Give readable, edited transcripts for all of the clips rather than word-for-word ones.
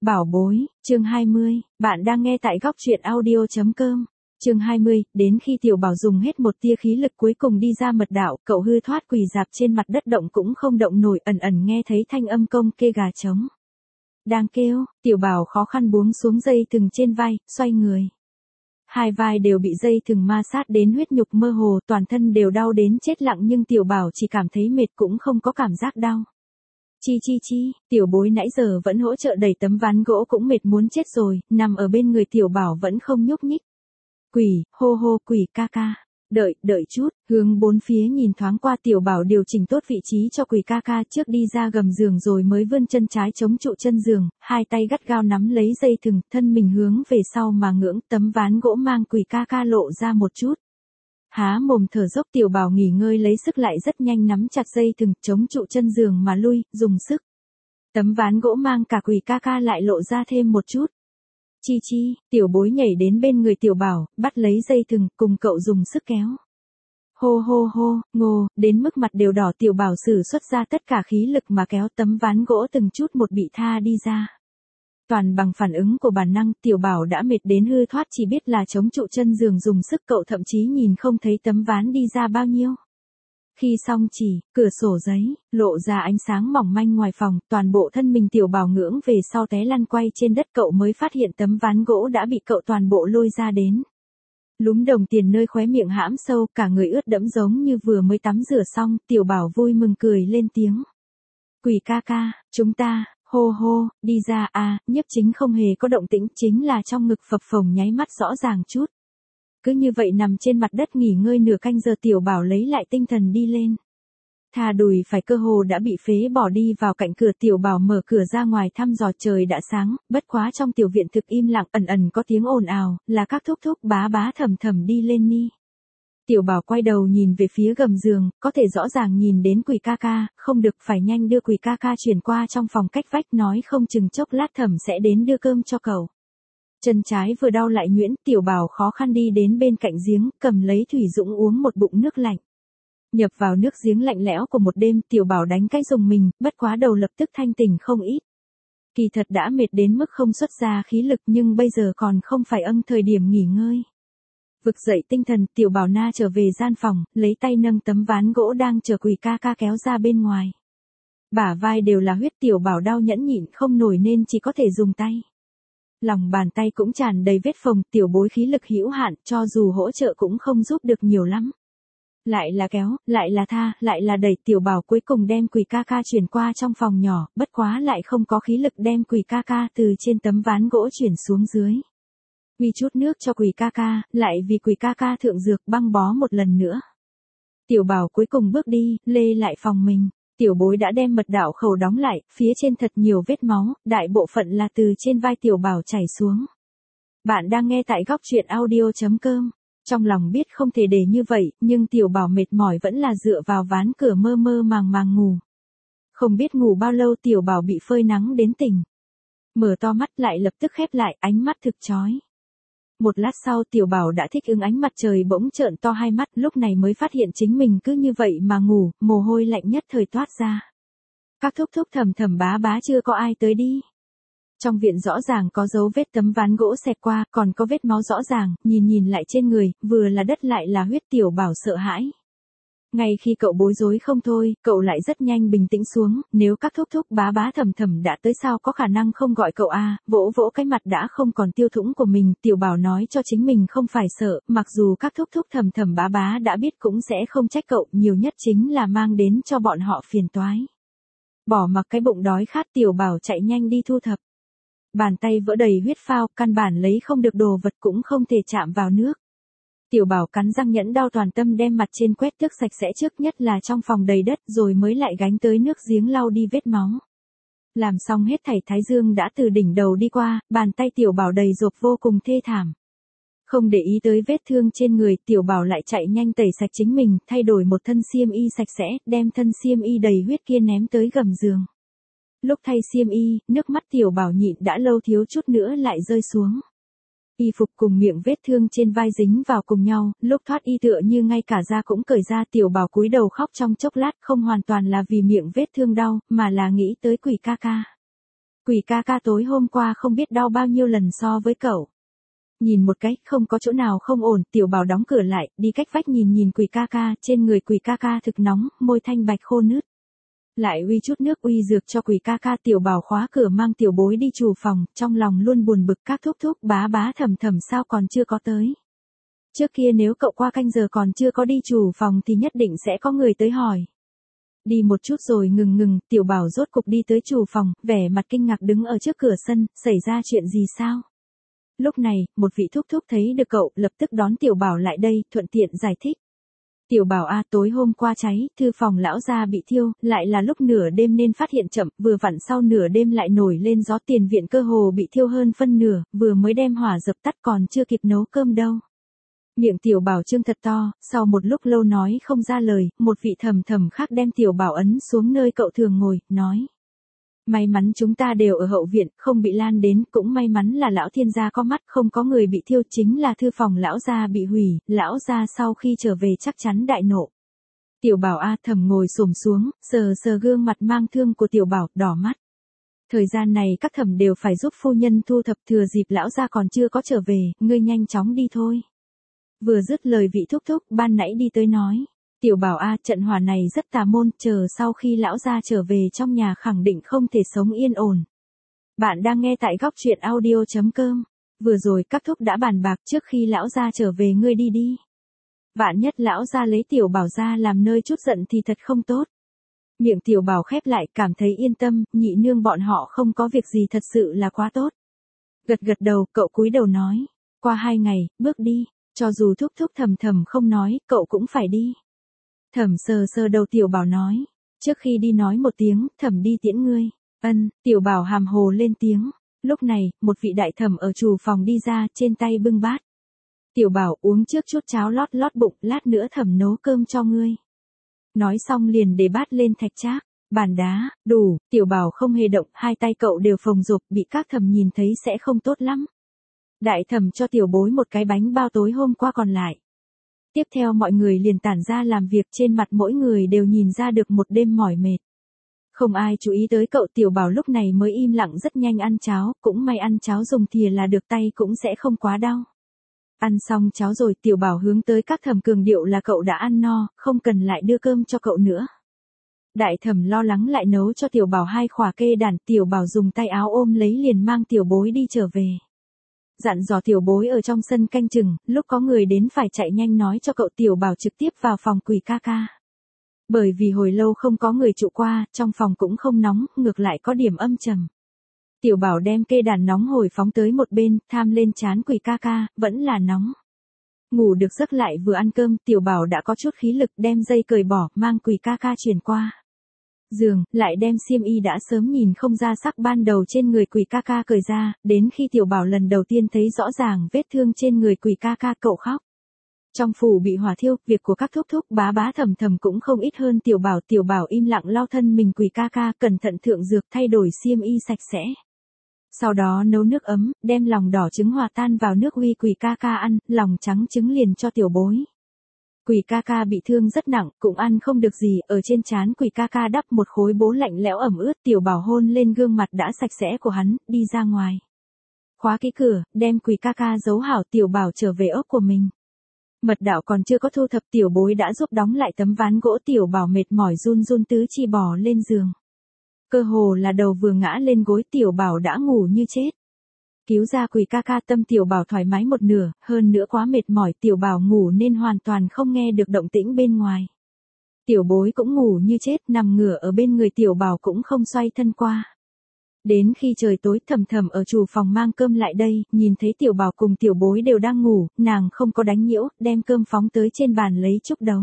Bảo bối, chương 20, bạn đang nghe tại góc truyện audio.com. Chương 20, đến khi tiểu bảo dùng hết một tia khí lực cuối cùng đi ra mật đạo, cậu hư thoát quỳ dạp trên mặt đất động cũng không động nổi, ẩn ẩn nghe thấy thanh âm công kê gà trống. Đang kêu, tiểu bảo khó khăn buông xuống dây thừng trên vai, xoay người. Hai vai đều bị dây thừng ma sát đến huyết nhục mơ hồ, toàn thân đều đau đến chết lặng nhưng tiểu bảo chỉ cảm thấy mệt cũng không có cảm giác đau. Chi, tiểu bối nãy giờ vẫn hỗ trợ đẩy tấm ván gỗ cũng mệt muốn chết rồi, nằm ở bên người tiểu bảo vẫn không nhúc nhích. Quỷ, hô quỷ ca ca. Đợi chút, hướng bốn phía nhìn thoáng qua tiểu bảo điều chỉnh tốt vị trí cho quỷ ca ca trước đi ra gầm giường rồi mới vươn chân trái chống trụ chân giường, hai tay gắt gao nắm lấy dây thừng, thân mình hướng về sau mà ngưỡng tấm ván gỗ mang quỷ ca ca lộ ra một chút. Há mồm thở dốc tiểu bảo nghỉ ngơi lấy sức lại rất nhanh nắm chặt dây thừng chống trụ chân giường mà lui, dùng sức. Tấm ván gỗ mang cả quỷ ca ca lại lộ ra thêm một chút. Chi, tiểu bối nhảy đến bên người tiểu bảo, bắt lấy dây thừng, cùng cậu dùng sức kéo. Hô, ngô, đến mức mặt đều đỏ tiểu bảo sử xuất ra tất cả khí lực mà kéo tấm ván gỗ từng chút một bị tha đi ra. Toàn bằng phản ứng của bản năng, tiểu bảo đã mệt đến hư thoát chỉ biết là chống trụ chân giường dùng sức cậu thậm chí nhìn không thấy tấm ván đi ra bao nhiêu. Khi xong chỉ, cửa sổ giấy, lộ ra ánh sáng mỏng manh ngoài phòng, toàn bộ thân mình tiểu bảo ngưỡng về sau té lăn quay trên đất cậu mới phát hiện tấm ván gỗ đã bị cậu toàn bộ lôi ra đến. Lúm đồng tiền nơi khóe miệng hãm sâu, cả người ướt đẫm giống như vừa mới tắm rửa xong, tiểu bảo vui mừng cười lên tiếng. Quỷ ca ca, chúng ta, hô, đi ra à, Nhiếp Chính không hề có động tĩnh, chính là trong ngực phập phồng nháy mắt rõ ràng chút. Cứ như vậy nằm trên mặt đất nghỉ ngơi nửa canh giờ tiểu bảo lấy lại tinh thần đi lên. Thà đùi phải cơ hồ đã bị phế bỏ đi vào cạnh cửa tiểu bảo mở cửa ra ngoài thăm dò trời đã sáng, bất quá trong tiểu viện thực im lặng ẩn có tiếng ồn ào, là các thúc thúc bá thầm đi lên ni. Tiểu bảo quay đầu nhìn về phía gầm giường, có thể rõ ràng nhìn đến quỷ ca ca, không được phải nhanh đưa quỷ ca ca chuyển qua trong phòng cách vách nói không chừng chốc lát thẩm sẽ đến đưa cơm cho cậu. Chân trái vừa đau lại nhuyễn, tiểu bảo khó khăn đi đến bên cạnh giếng, cầm lấy thủy dũng uống một bụng nước lạnh. Nhập vào nước giếng lạnh lẽo của một đêm, tiểu bảo đánh cái rùng mình, bất quá đầu lập tức thanh tỉnh không ít. Kỳ thật đã mệt đến mức không xuất ra khí lực nhưng bây giờ còn không phải thời điểm nghỉ ngơi. Vực dậy tinh thần, tiểu bảo na trở về gian phòng, lấy tay nâng tấm ván gỗ đang chờ quỷ ca ca kéo ra bên ngoài. Bả vai đều là huyết tiểu bảo đau nhẫn nhịn không nổi nên chỉ có thể dùng tay. Lòng bàn tay cũng tràn đầy vết phồng, tiểu bối khí lực hữu hạn, cho dù hỗ trợ cũng không giúp được nhiều lắm. Lại là kéo, lại là tha, lại là đẩy tiểu bảo cuối cùng đem quỷ ca ca chuyển qua trong phòng nhỏ, bất quá lại không có khí lực đem quỷ ca ca từ trên tấm ván gỗ chuyển xuống dưới. Uy chút nước cho quỷ ca ca, lại vì quỷ ca ca thượng dược băng bó một lần nữa. Tiểu bảo cuối cùng bước đi, lê lại phòng mình. Tiểu bối đã đem mật đạo khẩu đóng lại, phía trên thật nhiều vết máu, đại bộ phận là từ trên vai tiểu bảo chảy xuống. Bạn đang nghe tại góc truyện audio.com. Trong lòng biết không thể để như vậy, nhưng tiểu bảo mệt mỏi vẫn là dựa vào ván cửa mơ màng ngủ. Không biết ngủ bao lâu tiểu bảo bị phơi nắng đến tỉnh. Mở to mắt lại lập tức khép lại, ánh mắt thực chói. Một lát sau tiểu bảo đã thích ứng ánh mặt trời bỗng trợn to hai mắt, lúc này mới phát hiện chính mình cứ như vậy mà ngủ, mồ hôi lạnh nhất thời toát ra. Các thúc thúc thầm bá chưa có ai tới đi. Trong viện rõ ràng có dấu vết tấm ván gỗ xẹt qua, còn có vết máu rõ ràng, nhìn lại trên người, vừa là đất lại là huyết tiểu bảo sợ hãi. Ngay khi cậu bối rối không thôi, cậu lại rất nhanh bình tĩnh xuống, nếu các thúc thúc bá thầm đã tới sao có khả năng không gọi cậu à, vỗ cái mặt đã không còn tiêu thủng của mình, tiểu bảo nói cho chính mình không phải sợ, mặc dù các thúc thúc thầm bá đã biết cũng sẽ không trách cậu, nhiều nhất chính là mang đến cho bọn họ phiền toái. Bỏ mặc cái bụng đói khát tiểu bảo chạy nhanh đi thu thập. Bàn tay vỡ đầy huyết phao, căn bản lấy không được đồ vật cũng không thể chạm vào nước. Tiểu bảo cắn răng nhẫn đau toàn tâm đem mặt trên quét tước sạch sẽ trước nhất là trong phòng đầy đất rồi mới lại gánh tới nước giếng lau đi vết máu. Làm xong hết thảy thái dương đã từ đỉnh đầu đi qua, bàn tay tiểu bảo đầy rộp vô cùng thê thảm. Không để ý tới vết thương trên người, tiểu bảo lại chạy nhanh tẩy sạch chính mình, thay đổi một thân xiêm y sạch sẽ, đem thân xiêm y đầy huyết kia ném tới gầm giường. Lúc thay xiêm y, nước mắt tiểu bảo nhịn đã lâu thiếu chút nữa lại rơi xuống. Y phục cùng miệng vết thương trên vai dính vào cùng nhau, lúc thoát y tựa như ngay cả da cũng cởi ra tiểu bảo cúi đầu khóc trong chốc lát không hoàn toàn là vì miệng vết thương đau, mà là nghĩ tới quỷ ca ca. Quỷ ca ca tối hôm qua không biết đau bao nhiêu lần so với cậu. Nhìn một cái, không có chỗ nào không ổn, tiểu bảo đóng cửa lại, đi cách vách nhìn quỷ ca ca, trên người quỷ ca ca thực nóng, môi thanh bạch khô nứt. Lại uy chút nước uy dược cho quỷ ca ca, tiểu bảo khóa cửa mang tiểu bối đi chủ phòng, trong lòng luôn buồn bực, các thúc thúc bá bá thầm thầm sao còn chưa có tới. Trước kia nếu cậu qua canh giờ còn chưa có đi chủ phòng thì nhất định sẽ có người tới hỏi. Đi một chút rồi ngừng, tiểu bảo rốt cục đi tới chủ phòng, vẻ mặt kinh ngạc đứng ở trước cửa sân, xảy ra chuyện gì sao? Lúc này, một vị thúc thúc thấy được cậu, lập tức đón tiểu bảo lại đây, thuận tiện giải thích. Tiểu bảo a, tối hôm qua cháy, thư phòng lão gia bị thiêu, lại là lúc nửa đêm nên phát hiện chậm, vừa vặn sau nửa đêm lại nổi lên gió, tiền viện cơ hồ bị thiêu hơn phân nửa, vừa mới đem hỏa dập tắt còn chưa kịp nấu cơm đâu. Miệng tiểu bảo trương thật to, sau một lúc lâu nói không ra lời, một vị thầm khác đem tiểu bảo ấn xuống nơi cậu thường ngồi, nói. May mắn chúng ta đều ở hậu viện, không bị lan đến, cũng may mắn là lão thiên gia có mắt, không có người bị thiêu, chính là thư phòng lão gia bị hủy, lão gia sau khi trở về chắc chắn đại nộ. Tiểu bảo a, thầm ngồi xổm xuống, sờ gương mặt mang thương của tiểu bảo, đỏ mắt. Thời gian này các thẩm đều phải giúp phu nhân thu thập, thừa dịp lão gia còn chưa có trở về, ngươi nhanh chóng đi thôi. Vừa dứt lời vị thúc thúc ban nãy đi tới nói. Tiểu bảo a, trận hỏa này rất tà môn, chờ sau khi lão gia trở về trong nhà khẳng định không thể sống yên ổn. Bạn đang nghe tại góc truyện audio.com. Vừa rồi các thúc đã bàn bạc, trước khi lão gia trở về ngươi đi. Vạn nhất lão gia lấy tiểu bảo ra làm nơi chút giận thì thật không tốt. Miệng tiểu bảo khép lại, cảm thấy yên tâm, nhị nương bọn họ không có việc gì thật sự là quá tốt. Gật đầu, cậu cúi đầu nói. Qua 2 ngày, bước đi, cho dù thúc thầm không nói, cậu cũng phải đi. Thẩm sờ đầu tiểu bảo nói. Trước khi đi nói một tiếng, thẩm đi tiễn ngươi. Ân, tiểu bảo hàm hồ lên tiếng. Lúc này, một vị đại thẩm ở chủ phòng đi ra, trên tay bưng bát. Tiểu bảo uống trước chút cháo lót bụng, lát nữa thẩm nấu cơm cho ngươi. Nói xong liền để bát lên thạch trác, bàn đá, đủ, tiểu bảo không hề động, hai tay cậu đều phồng rộp, bị các thẩm nhìn thấy sẽ không tốt lắm. Đại thẩm cho tiểu bối một cái bánh bao tối hôm qua còn lại. Tiếp theo mọi người liền tản ra làm việc, trên mặt mỗi người đều nhìn ra được một đêm mỏi mệt. Không ai chú ý tới cậu, tiểu bảo lúc này mới im lặng rất nhanh ăn cháo, cũng may ăn cháo dùng thìa là được, tay cũng sẽ không quá đau. Ăn xong cháo rồi, tiểu bảo hướng tới các thẩm cường điệu là cậu đã ăn no, không cần lại đưa cơm cho cậu nữa. Đại thẩm lo lắng lại nấu cho tiểu bảo 2 khỏa kê đàn, tiểu bảo dùng tay áo ôm lấy liền mang tiểu bối đi trở về. Dặn dò tiểu bối ở trong sân canh chừng, lúc có người đến phải chạy nhanh nói cho cậu, tiểu bảo trực tiếp vào phòng quỷ ca ca. Bởi vì hồi lâu không có người trụ qua, trong phòng cũng không nóng, ngược lại có điểm âm trầm. Tiểu bảo đem kê đàn nóng hổi phóng tới một bên, tham lên trán quỷ ca ca, vẫn là nóng. Ngủ được giấc lại vừa ăn cơm, tiểu bảo đã có chút khí lực, đem dây cởi bỏ, mang quỷ ca ca chuyển qua giường, lại đem xiêm y đã sớm nhìn không ra sắc ban đầu trên người quỷ ca ca cởi ra, đến khi tiểu bảo lần đầu tiên thấy rõ ràng vết thương trên người quỷ ca ca, cậu khóc. Trong phủ bị hỏa thiêu, việc của các thúc bá bá thầm cũng không ít hơn tiểu bảo im lặng lau thân mình quỷ ca ca, cẩn thận thượng dược, thay đổi xiêm y sạch sẽ. Sau đó nấu nước ấm, đem lòng đỏ trứng hòa tan vào nước huy quỷ ca ca ăn, lòng trắng trứng liền cho tiểu bối. Quỷ ca ca bị thương rất nặng, cũng ăn không được gì, ở trên trán quỷ ca ca đắp một khối bố lạnh lẽo ẩm ướt, tiểu bảo hôn lên gương mặt đã sạch sẽ của hắn, đi ra ngoài. Khóa kỹ cửa, đem quỷ ca ca giấu hảo, tiểu bảo trở về ốc của mình. Mật đạo còn chưa có thu thập, tiểu bối đã giúp đóng lại tấm ván gỗ, tiểu bảo mệt mỏi run tứ chi bò lên giường. Cơ hồ là đầu vừa ngã lên gối, tiểu bảo đã ngủ như chết. Cứu ra quỷ ca ca, tâm tiểu bảo thoải mái một nửa, hơn nữa quá mệt mỏi, tiểu bảo ngủ nên hoàn toàn không nghe được động tĩnh bên ngoài. Tiểu bối cũng ngủ như chết, nằm ngửa ở bên người tiểu bảo cũng không xoay thân qua. Đến khi trời tối, thầm ở chủ phòng mang cơm lại đây, nhìn thấy tiểu bảo cùng tiểu bối đều đang ngủ, nàng không có đánh nhiễu, đem cơm phóng tới trên bàn lấy chúc đấu.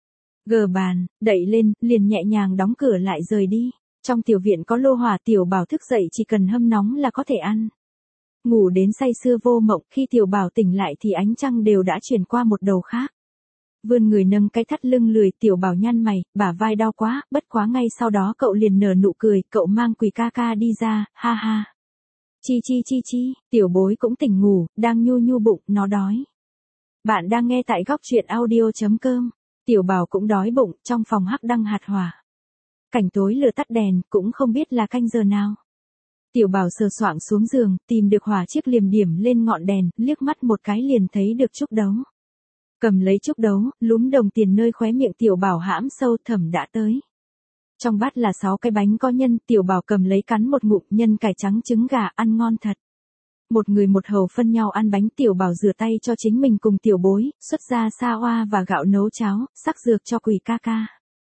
Gờ bàn, đậy lên, liền nhẹ nhàng đóng cửa lại rời đi. Trong tiểu viện có lô hỏa, tiểu bảo thức dậy chỉ cần hâm nóng là có thể ăn. Ngủ đến say sưa vô mộng, khi tiểu bảo tỉnh lại thì ánh trăng đều đã chuyển qua một đầu khác. Vươn người nâng cái thắt lưng lười, tiểu bảo nhăn mày, bả vai đau quá, bất quá ngay sau đó cậu liền nở nụ cười, cậu mang quỷ ca ca đi ra, ha ha. Chi, tiểu bối cũng tỉnh ngủ, đang nhu bụng, nó đói. Bạn đang nghe tại góc truyện audio.com, tiểu bảo cũng đói bụng, trong phòng hắc đăng hạt hỏa. Cảnh tối lửa tắt đèn, cũng không biết là canh giờ nào. Tiểu Bảo sờ soạng xuống giường, tìm được hỏa chiếc liềm điểm lên ngọn đèn, liếc mắt một cái liền thấy được trúc đấu. Cầm lấy trúc đấu, lúm đồng tiền nơi khóe miệng Tiểu Bảo hãm sâu, Thẩm đã tới. Trong bát là 6 cái bánh có nhân, Tiểu Bảo cầm lấy cắn một ngụm, nhân cải trắng trứng gà, ăn ngon thật. Một người một hầu phân nhau ăn bánh. Tiểu Bảo rửa tay cho chính mình cùng tiểu bối, xuất ra sa oa và gạo nấu cháo, sắc dược cho Quỳ ca ca.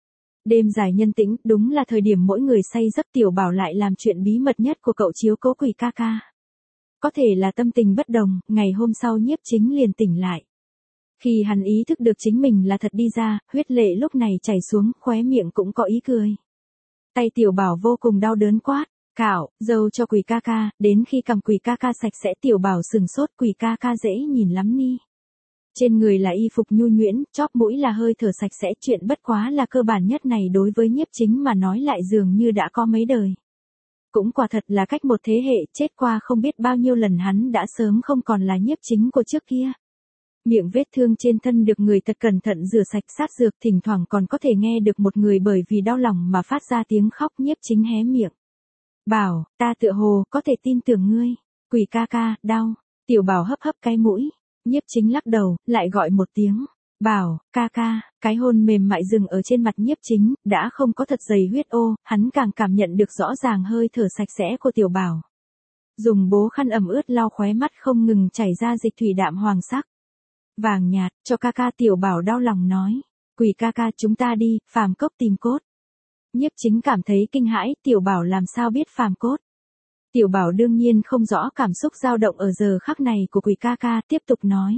Đêm dài nhân tĩnh, đúng là thời điểm mỗi người say giấc. Tiểu Bảo lại làm chuyện bí mật nhất của cậu chiếu cố Quỳ ca ca. Có thể là tâm tình bất đồng, ngày hôm sau Nhiếp Chính liền tỉnh lại. Khi hắn ý thức được chính mình là thật đi ra, huyết lệ lúc này chảy xuống, khóe miệng cũng có ý cười. Tay Tiểu Bảo vô cùng đau đớn quát, cạo, dâu cho Quỳ ca ca, đến khi cầm Quỳ ca ca sạch sẽ. Tiểu Bảo sừng sốt, Quỳ ca ca dễ nhìn lắm ni. Trên người là y phục nhu nhuyễn, chóp mũi là hơi thở sạch sẽ, chuyện bất quá là cơ bản nhất này đối với Nhiếp Chính mà nói lại dường như đã có mấy đời. Cũng quả thật là cách một thế hệ chết qua không biết bao nhiêu lần, hắn đã sớm không còn là Nhiếp Chính của trước kia. Miệng vết thương trên thân được người thật cẩn thận rửa sạch sát dược, thỉnh thoảng còn có thể nghe được một người bởi vì đau lòng mà phát ra tiếng khóc. Nhiếp Chính hé miệng. Bảo, ta tựa hồ có thể tin tưởng ngươi. Quỳ ca ca, đau. Tiểu Bảo hấp hấp cái mũi. Nhiếp Chính lắc đầu, lại gọi một tiếng. Bảo, ca ca, cái hôn mềm mại dừng ở trên mặt Nhiếp Chính, đã không có thật dày huyết ô, hắn càng cảm nhận được rõ ràng hơi thở sạch sẽ của Tiểu Bảo. Dùng bố khăn ẩm ướt lau khóe mắt không ngừng chảy ra dịch thủy đạm hoàng sắc. Vàng nhạt, cho ca ca. Tiểu Bảo đau lòng nói. Quỳ ca ca, chúng ta đi, phàm cốc tìm cốt. Nhiếp Chính cảm thấy kinh hãi, Tiểu Bảo làm sao biết phàm cốt. Tiểu Bảo đương nhiên không rõ cảm xúc dao động ở giờ khắc này của Quỳ ca ca, tiếp tục nói.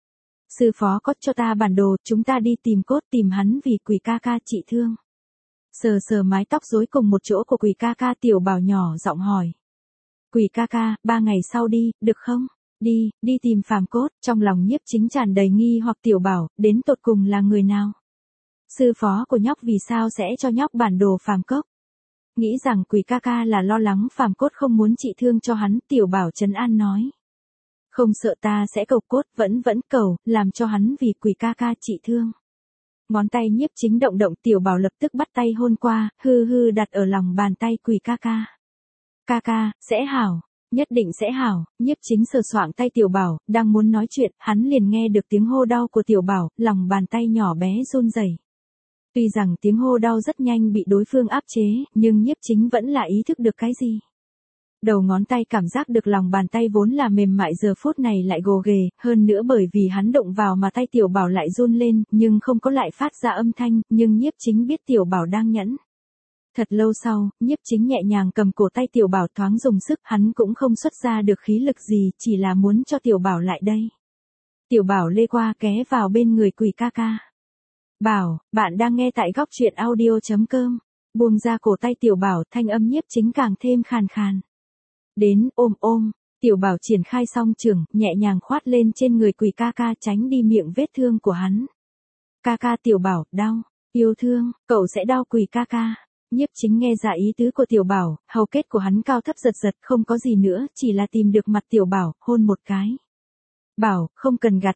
Sư phó có cho ta bản đồ, chúng ta đi tìm cốt, tìm hắn vì Quỳ ca ca trị thương. Sờ sờ mái tóc rối cùng một chỗ của Quỳ ca ca, Tiểu Bảo nhỏ giọng hỏi. Quỳ ca ca, 3 ngày sau đi, được không? Đi tìm phàm cốt. Trong lòng Nhiếp Chính tràn đầy nghi hoặc. Tiểu Bảo, đến tột cùng là người nào? Sư phó của nhóc vì sao sẽ cho nhóc bản đồ phàm cốc? Nghĩ rằng Quỳ ca ca là lo lắng phàm cốt không muốn trị thương cho hắn, Tiểu Bảo trấn an nói. Không sợ, ta sẽ cầu cốt, vẫn cầu, làm cho hắn vì Quỳ ca ca trị thương. Ngón tay Nhiếp Chính động động, Tiểu Bảo lập tức bắt tay hôn qua, hư đặt ở lòng bàn tay Quỳ ca ca. Ca ca, sẽ hảo. Nhất định sẽ hảo. Nhiếp Chính sờ soạng tay Tiểu Bảo, đang muốn nói chuyện, hắn liền nghe được tiếng hô đau của Tiểu Bảo, lòng bàn tay nhỏ bé run rẩy. Tuy rằng tiếng hô đau rất nhanh bị đối phương áp chế, nhưng Nhiếp Chính vẫn là ý thức được cái gì. Đầu ngón tay cảm giác được lòng bàn tay vốn là mềm mại giờ phút này lại gồ ghề, hơn nữa bởi vì hắn động vào mà tay Tiểu Bảo lại run lên, nhưng không có lại phát ra âm thanh, nhưng Nhiếp Chính biết Tiểu Bảo đang nhẫn. Thật lâu sau, Nhiếp Chính nhẹ nhàng cầm cổ tay Tiểu Bảo thoáng dùng sức, hắn cũng không xuất ra được khí lực gì, chỉ là muốn cho Tiểu Bảo lại đây. Tiểu Bảo lê qua ké vào bên người Quỳ ca ca. Bảo, bạn đang nghe tại góc truyện audio.com. Buông ra cổ tay Tiểu Bảo, thanh âm Nhiếp Chính càng thêm khàn khàn. Đến, ôm. Tiểu Bảo triển khai song trưởng, nhẹ nhàng khoát lên trên người Quỳ ca ca, tránh đi miệng vết thương của hắn. Ca ca. Tiểu Bảo, đau. Yêu thương, cậu sẽ đau. Quỳ ca ca. Nhiếp Chính nghe ra ý tứ của Tiểu Bảo, hầu kết của hắn cao thấp giật, không có gì nữa, chỉ là tìm được mặt Tiểu Bảo, hôn một cái. Bảo, không cần gạt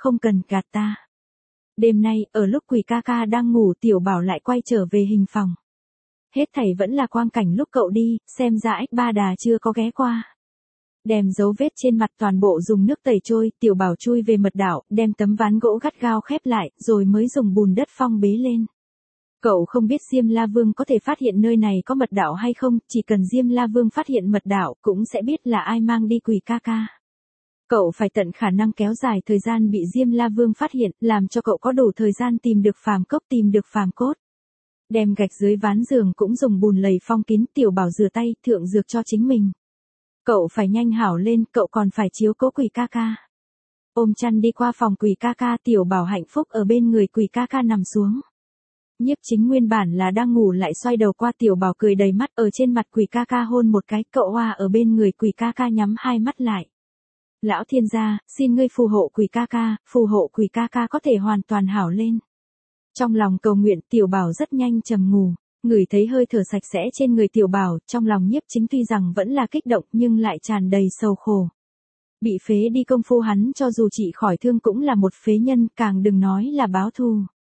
ta. Đêm nay, ở lúc Quỳ ca ca đang ngủ, Tiểu Bảo lại quay trở về hình phòng. Hết thảy vẫn là quang cảnh lúc cậu đi, xem ra Ách Ba Đà chưa có ghé qua. Đem dấu vết trên mặt toàn bộ dùng nước tẩy trôi, Tiểu Bảo chui về mật đạo, đem tấm ván gỗ gắt gao khép lại, rồi mới dùng bùn đất phong bế lên. Cậu không biết Diêm La Vương có thể phát hiện nơi này có mật đạo hay không, chỉ cần Diêm La Vương phát hiện mật đạo, cũng sẽ biết là ai mang đi Quỳ ca ca. Cậu phải tận khả năng kéo dài thời gian bị Diêm La Vương phát hiện, làm cho cậu có đủ thời gian tìm được phàm cốc, tìm được phàm cốt. Đem gạch dưới ván giường cũng dùng bùn lầy phong kín. Tiểu Bảo rửa tay, thượng dược cho chính mình. Cậu phải nhanh hảo lên, cậu còn phải chiếu cố Quỳ ca ca. Ôm chăn đi qua phòng Quỳ ca ca, Tiểu Bảo hạnh phúc ở bên người Quỳ ca ca nằm xuống. Nhiếp Chính nguyên bản là đang ngủ lại xoay đầu qua, Tiểu Bảo cười đầy mắt ở trên mặt Quỳ ca ca hôn một cái, cậu hoa ở bên người Quỳ ca ca nhắm hai mắt lại. Lão thiên gia, xin ngươi phù hộ Quỳ ca ca, phù hộ Quỳ ca ca có thể hoàn toàn hảo lên. Trong lòng cầu nguyện, Tiểu Bảo rất nhanh trầm ngủ, ngửi thấy hơi thở sạch sẽ trên người Tiểu Bảo, trong lòng Nhiếp Chính tuy rằng vẫn là kích động nhưng lại tràn đầy sầu khổ. Bị phế đi công phu hắn cho dù trị khỏi thương cũng là một phế nhân, càng đừng nói là báo thù.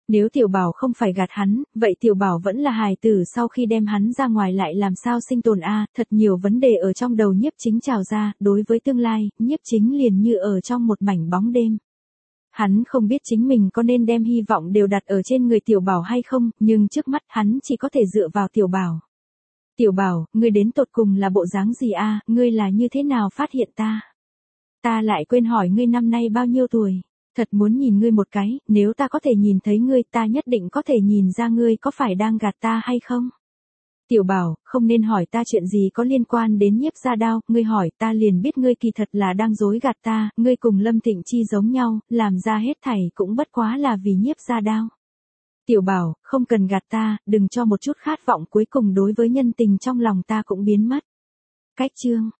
Nếu tiểu bảo không phải gạt hắn, vậy tiểu bảo vẫn là hài tử, sau khi đem hắn ra ngoài lại làm sao sinh tồn a? Thật nhiều vấn đề ở trong đầu Nhiếp Chính trào ra, đối với tương lai, Nhiếp Chính liền như ở trong một mảnh bóng đêm. Hắn không biết chính mình có nên đem hy vọng đều đặt ở trên người tiểu bảo hay không, nhưng trước mắt hắn chỉ có thể dựa vào tiểu bảo. Tiểu bảo, ngươi đến tột cùng là bộ dáng gì a? Ngươi là như thế nào phát hiện ta? Ta lại quên hỏi ngươi năm nay bao nhiêu tuổi? Thật muốn nhìn ngươi một cái, nếu ta có thể nhìn thấy ngươi, ta nhất định có thể nhìn ra ngươi có phải đang gạt ta hay không? Tiểu bảo, không nên hỏi ta chuyện gì có liên quan đến Nhiếp Gia Đao, ngươi hỏi ta liền biết ngươi kỳ thật là đang dối gạt ta, ngươi cùng Lâm Thịnh Chi giống nhau, làm ra hết thảy cũng bất quá là vì Nhiếp Gia Đao. Tiểu bảo, không cần gạt ta, đừng cho một chút khát vọng cuối cùng đối với nhân tình trong lòng ta cũng biến mất. Cách chương